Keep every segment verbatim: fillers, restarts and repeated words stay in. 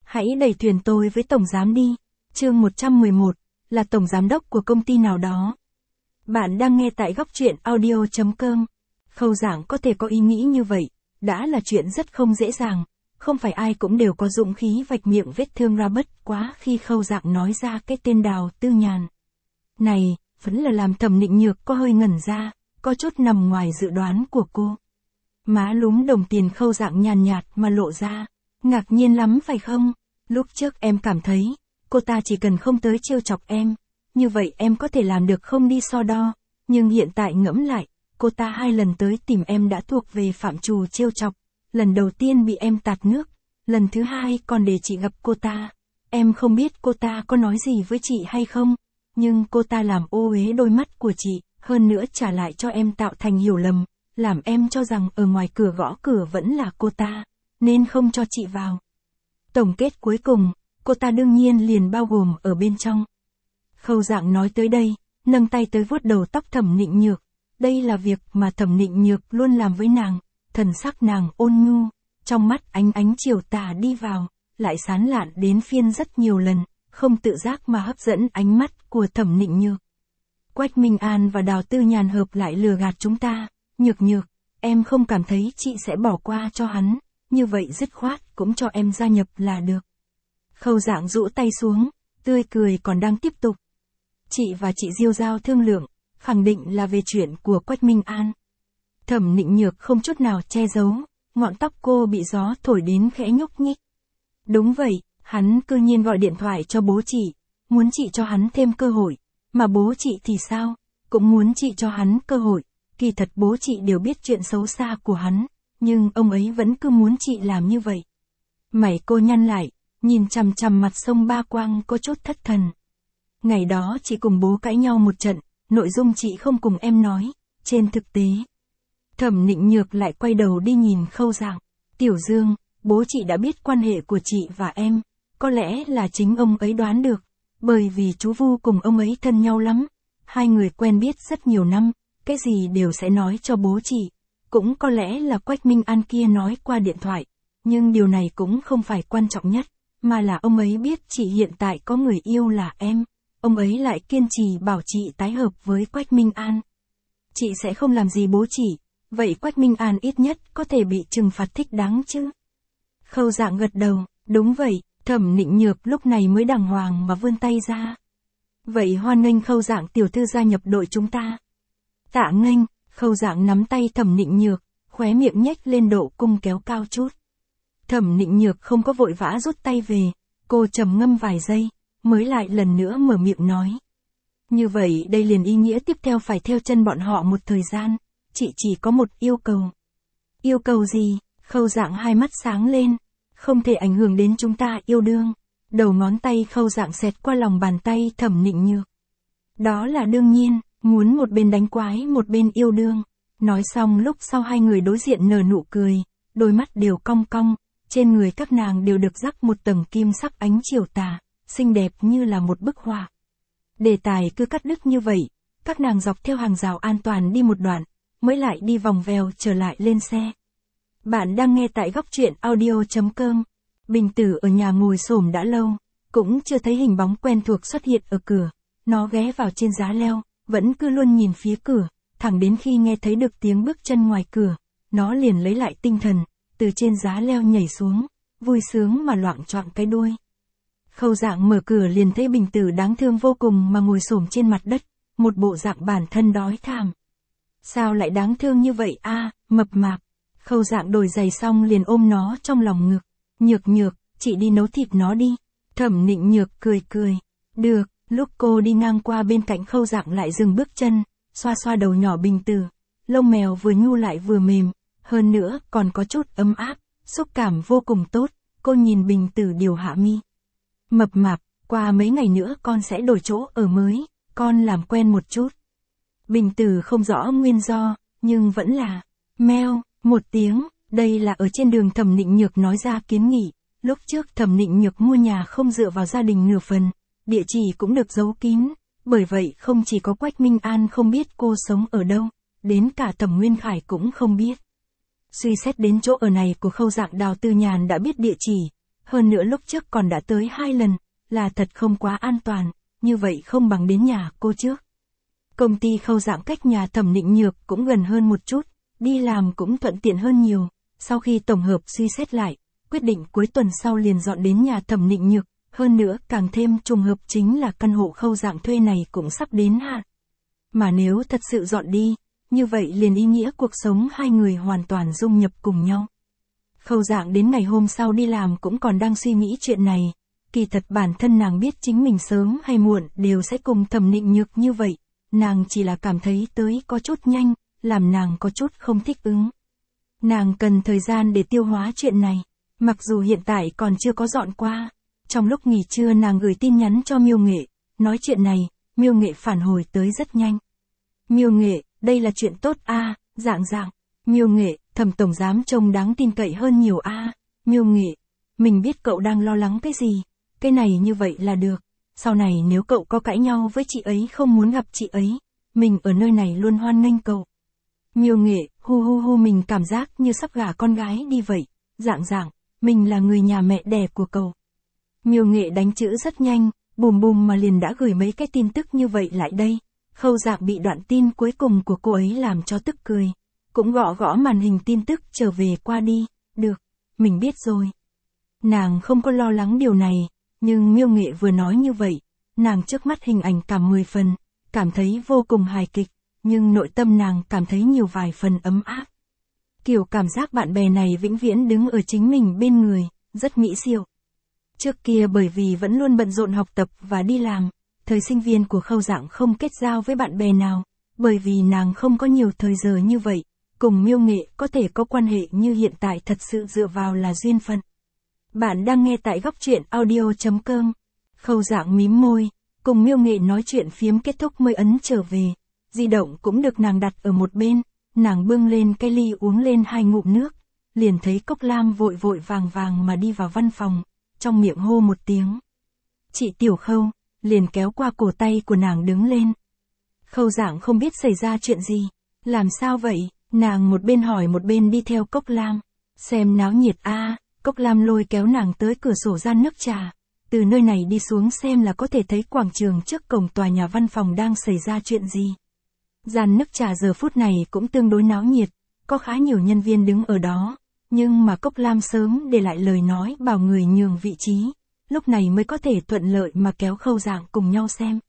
Hãy đẩy thuyền tôi với tổng giám đi. Chương một trăm mười một, là tổng giám đốc của công ty nào đó. Bạn đang nghe tại góc truyện audio chấm com. Khâu Giảng có thể có ý nghĩ như vậy, đã là chuyện rất không dễ dàng. Không phải ai cũng đều có dũng khí vạch miệng vết thương ra bất quá khi Khâu Giảng nói ra cái tên Đào Tư Nhàn. Này, vẫn là làm Thẩm Nịnh Nhược có hơi ngẩn ra, có chút nằm ngoài dự đoán của cô. Má lúm đồng tiền Khâu Giảng nhàn nhạt mà lộ ra. Ngạc nhiên lắm phải không? Lúc trước em cảm thấy, cô ta chỉ cần không tới trêu chọc em, như vậy em có thể làm được không đi so đo, nhưng hiện tại ngẫm lại, cô ta hai lần tới tìm em đã thuộc về phạm trù trêu chọc, lần đầu tiên bị em tạt nước, lần thứ hai còn để chị gặp cô ta. Em không biết cô ta có nói gì với chị hay không, nhưng cô ta làm ô uế đôi mắt của chị, hơn nữa trả lại cho em tạo thành hiểu lầm, làm em cho rằng ở ngoài cửa gõ cửa vẫn là cô ta, nên không cho chị vào. Tổng kết cuối cùng, cô ta đương nhiên liền bao gồm ở bên trong. Khâu Giảng nói tới đây, nâng tay tới vuốt đầu tóc Thẩm Nịnh Nhược. Đây là việc mà Thẩm Nịnh Nhược luôn làm với nàng, thần sắc nàng ôn nhu, trong mắt ánh ánh chiều tà đi vào, lại sán lạn đến phiên rất nhiều lần, không tự giác mà hấp dẫn ánh mắt của Thẩm Nịnh Nhược. Quách Minh An và Đào Tư Nhàn hợp lại lừa gạt chúng ta, Nhược Nhược, em không cảm thấy chị sẽ bỏ qua cho hắn, như vậy dứt khoát cũng cho em gia nhập là được. Khâu Giảng rũ tay xuống, tươi cười còn đang tiếp tục. Chị và chị Diêu Giao thương lượng, khẳng định là về chuyện của Quách Minh An. Thẩm Nịnh Nhược không chút nào che giấu, ngọn tóc cô bị gió thổi đến khẽ nhúc nhích. Đúng vậy, hắn cư nhiên gọi điện thoại cho bố chị, muốn chị cho hắn thêm cơ hội, mà bố chị thì sao, cũng muốn chị cho hắn cơ hội, kỳ thật bố chị đều biết chuyện xấu xa của hắn, nhưng ông ấy vẫn cứ muốn chị làm như vậy. Mày cô nhăn lại, nhìn chằm chằm mặt sông Ba Quang có chút thất thần. Ngày đó chị cùng bố cãi nhau một trận, nội dung chị không cùng em nói, trên thực tế. Thẩm Nịnh Nhược lại quay đầu đi nhìn Khâu Giảng. Tiểu Dương, bố chị đã biết quan hệ của chị và em, có lẽ là chính ông ấy đoán được, bởi vì chú Vu cùng ông ấy thân nhau lắm, hai người quen biết rất nhiều năm, cái gì đều sẽ nói cho bố chị, cũng có lẽ là Quách Minh An kia nói qua điện thoại, nhưng điều này cũng không phải quan trọng nhất, mà là ông ấy biết chị hiện tại có người yêu là em, ông ấy lại kiên trì bảo chị tái hợp với Quách Minh An. Chị sẽ không làm gì bố chị, vậy Quách Minh An ít nhất có thể bị trừng phạt thích đáng chứ? Khâu Giảng gật đầu, đúng vậy, Thẩm Nịnh Nhược lúc này mới đàng hoàng mà vươn tay ra. Vậy hoan nghênh Khâu Giảng tiểu thư gia nhập đội chúng ta. Tạ nghênh, Khâu Giảng nắm tay Thẩm Nịnh Nhược, khóe miệng nhếch lên độ cung kéo cao chút. Thẩm Nịnh Nhược không có vội vã rút tay về, cô trầm ngâm vài giây, mới lại lần nữa mở miệng nói. Như vậy đây liền ý nghĩa tiếp theo phải theo chân bọn họ một thời gian, chị chỉ có một yêu cầu. Yêu cầu gì? Khâu Giảng hai mắt sáng lên, không thể ảnh hưởng đến chúng ta yêu đương. Đầu ngón tay Khâu Giảng xẹt qua lòng bàn tay Thẩm Nịnh Nhược. Đó là đương nhiên, muốn một bên đánh quái một bên yêu đương. Nói xong lúc sau hai người đối diện nở nụ cười, đôi mắt đều cong cong, trên người các nàng đều được rắc một tầng kim sắc ánh chiều tà, xinh đẹp như là một bức họa. Đề tài cứ cắt đứt như vậy, các nàng dọc theo hàng rào an toàn đi một đoạn, mới lại đi vòng vèo trở lại lên xe. Bạn đang nghe tại góc truyện audio chấm com. Bình Tử ở nhà ngồi xổm đã lâu, cũng chưa thấy hình bóng quen thuộc xuất hiện ở cửa. Nó ghé vào trên giá leo, vẫn cứ luôn nhìn phía cửa, thẳng đến khi nghe thấy được tiếng bước chân ngoài cửa, nó liền lấy lại tinh thần, từ trên giá leo nhảy xuống, vui sướng mà loạng choạng cái đuôi. Khâu Giảng mở cửa liền thấy Bình Tử đáng thương vô cùng mà ngồi xổm trên mặt đất, một bộ dạng bản thân đói thảm. Sao lại đáng thương như vậy a, à, mập mạp. Khâu Giảng đổi giày xong liền ôm nó trong lòng ngực. Nhược Nhược, chị đi nấu thịt nó đi. Thẩm Nịnh Nhược cười cười. Được, lúc cô đi ngang qua bên cạnh Khâu Giảng lại dừng bước chân, xoa xoa đầu nhỏ Bình Tử. Lông mèo vừa nhu lại vừa mềm, hơn nữa còn có chút ấm áp, xúc cảm vô cùng tốt. Cô nhìn Bình Tử điều hạ mi. Mập mạp, qua mấy ngày nữa con sẽ đổi chỗ ở mới, con làm quen một chút. Bình Tử không rõ nguyên do, nhưng vẫn là meo một tiếng. Đây là ở trên đường Thẩm Nịnh Nhược nói ra kiến nghị. Lúc trước Thẩm Nịnh Nhược mua nhà không dựa vào gia đình nửa phần, địa chỉ cũng được giấu kín, bởi vậy không chỉ có Quách Minh An không biết cô sống ở đâu, đến cả Thẩm Nguyên Khải cũng không biết. Suy xét đến chỗ ở này của Khâu Giảng, Đào Tư Nhàn đã biết địa chỉ, Hơn nữa lúc trước còn đã tới hai lần, là thật không quá an toàn, như vậy không bằng đến nhà cô trước. Công ty Khâu Dạng cách nhà Thẩm Định Nhược cũng gần hơn một chút, đi làm cũng thuận tiện hơn nhiều. Sau khi tổng hợp suy xét lại, quyết định cuối tuần sau liền dọn đến nhà Thẩm Định Nhược. Hơn nữa càng thêm trùng hợp chính là căn hộ Khâu Dạng thuê này cũng sắp đến hạn. Mà nếu thật sự dọn đi, như vậy liền ý nghĩa cuộc sống hai người hoàn toàn dung nhập cùng nhau. Khâu Dạng đến ngày hôm sau đi làm cũng còn đang suy nghĩ chuyện này. Kỳ thật bản thân nàng biết chính mình sớm hay muộn đều sẽ cùng Thẩm Định Nhược như vậy. Nàng chỉ là cảm thấy tới có chút nhanh, làm nàng có chút không thích ứng. Nàng cần thời gian để tiêu hóa chuyện này, mặc dù hiện tại còn chưa có dọn qua. Trong lúc nghỉ trưa nàng gửi tin nhắn cho Miêu Nghệ, nói chuyện này, Miêu Nghệ phản hồi tới rất nhanh. Miêu Nghệ, đây là chuyện tốt a, à, Dạng Dạng. Miêu Nghệ, Thẩm tổng giám trông đáng tin cậy hơn nhiều a. À. Miêu Nghệ, mình biết cậu đang lo lắng cái gì, cái này như vậy là được. Sau này nếu cậu có cãi nhau với chị ấy không muốn gặp chị ấy, mình ở nơi này luôn hoan nghênh cậu. Miêu Nghệ, hu hu hu mình cảm giác như sắp gả con gái đi vậy. Dạng Dạng, mình là người nhà mẹ đẻ của cậu. Miêu Nghệ đánh chữ rất nhanh, bùm bùm mà liền đã gửi mấy cái tin tức như vậy lại đây. Khâu Dạng bị đoạn tin cuối cùng của cô ấy làm cho tức cười. Cũng gõ gõ màn hình tin tức trở về qua đi. Được, mình biết rồi. Nàng không có lo lắng điều này, nhưng Miêu Nghệ vừa nói như vậy, nàng trước mắt hình ảnh cảm mười phần, cảm thấy vô cùng hài kịch, nhưng nội tâm nàng cảm thấy nhiều vài phần ấm áp. Kiểu cảm giác bạn bè này vĩnh viễn đứng ở chính mình bên người, rất mỹ diệu. Trước kia bởi vì vẫn luôn bận rộn học tập và đi làm, thời sinh viên của Khâu Dạng không kết giao với bạn bè nào, bởi vì nàng không có nhiều thời giờ như vậy, cùng Miêu Nghệ có thể có quan hệ như hiện tại thật sự dựa vào là duyên phận. Bạn đang nghe tại góc truyện audio chấm com. Khâu Dạng mím môi, cùng Miêu Nghệ nói chuyện phiếm kết thúc mới ấn trở về. Di động cũng được nàng đặt ở một bên, nàng bưng lên cái ly uống lên hai ngụm nước, liền thấy Cốc Lam vội vội vàng vàng mà đi vào văn phòng, trong miệng hô một tiếng. Chị Tiểu Khâu, liền kéo qua cổ tay của nàng đứng lên. Khâu Dạng không biết xảy ra chuyện gì, làm sao vậy, nàng một bên hỏi một bên đi theo Cốc Lam, xem náo nhiệt a. À, Cốc Lam lôi kéo nàng tới cửa sổ gian nước trà, từ nơi này đi xuống xem là có thể thấy quảng trường trước cổng tòa nhà văn phòng đang xảy ra chuyện gì. Gian nước trà giờ phút này cũng tương đối náo nhiệt, có khá nhiều nhân viên đứng ở đó, nhưng mà Cốc Lam sớm để lại lời nói bảo người nhường vị trí, lúc này mới có thể thuận lợi mà kéo Khâu Dạng cùng nhau xem.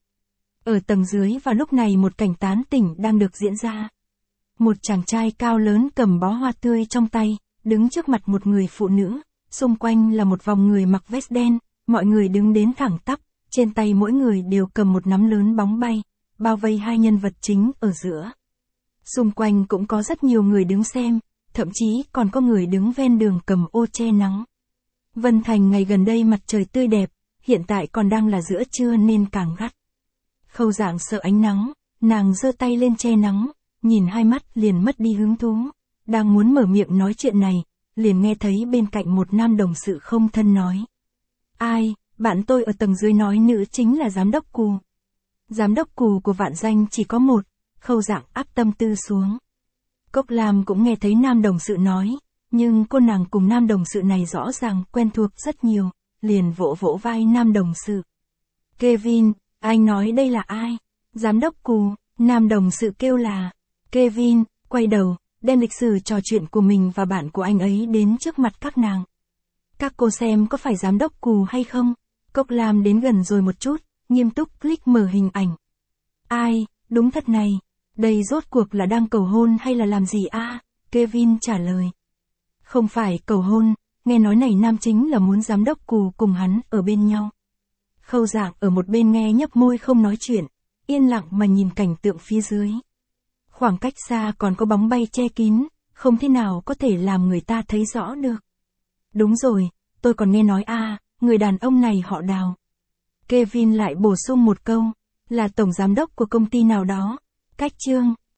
Ở tầng dưới vào lúc này một cảnh tán tỉnh đang được diễn ra. Một chàng trai cao lớn cầm bó hoa tươi trong tay, đứng trước mặt một người phụ nữ, xung quanh là một vòng người mặc vest đen, mọi người đứng đến thẳng tắp, trên tay mỗi người đều cầm một nắm lớn bóng bay, bao vây hai nhân vật chính ở giữa. Xung quanh cũng có rất nhiều người đứng xem, thậm chí còn có người đứng ven đường cầm ô che nắng. Vân Thành ngày gần đây mặt trời tươi đẹp, hiện tại còn đang là giữa trưa nên càng gắt. Khâu Dạng sợ ánh nắng, nàng giơ tay lên che nắng, nhìn hai mắt liền mất đi hứng thú, đang muốn mở miệng nói chuyện này, liền nghe thấy bên cạnh một nam đồng sự không thân nói. Ai, bạn tôi ở tầng dưới nói nữ chính là giám đốc Cù. Giám đốc Cù của Vạn Danh chỉ có một, Khâu Dạng áp tâm tư xuống. Cốc Lam cũng nghe thấy nam đồng sự nói, nhưng cô nàng cùng nam đồng sự này rõ ràng quen thuộc rất nhiều, liền vỗ vỗ vai nam đồng sự. Kevin, anh nói đây là ai? Giám đốc Cù, nam đồng sự kêu là. Kevin, quay đầu, đem lịch sử trò chuyện của mình và bạn của anh ấy đến trước mặt các nàng. Các cô xem có phải giám đốc Cù hay không? Cốc Lam đến gần rồi một chút, nghiêm túc click mở hình ảnh. Ai, đúng thật này, đây rốt cuộc là đang cầu hôn hay là làm gì a? À? Kevin trả lời. Không phải cầu hôn, nghe nói này nam chính là muốn giám đốc Cù cùng hắn ở bên nhau. Khâu Dạng ở một bên nghe nhấp môi không nói chuyện, yên lặng mà nhìn cảnh tượng phía dưới. Khoảng cách xa còn có bóng bay che kín, không thế nào có thể làm người ta thấy rõ được. Đúng rồi, tôi còn nghe nói a, à, người đàn ông này họ Đào. Kevin lại bổ sung một câu, là tổng giám đốc của công ty nào đó. Cách chương,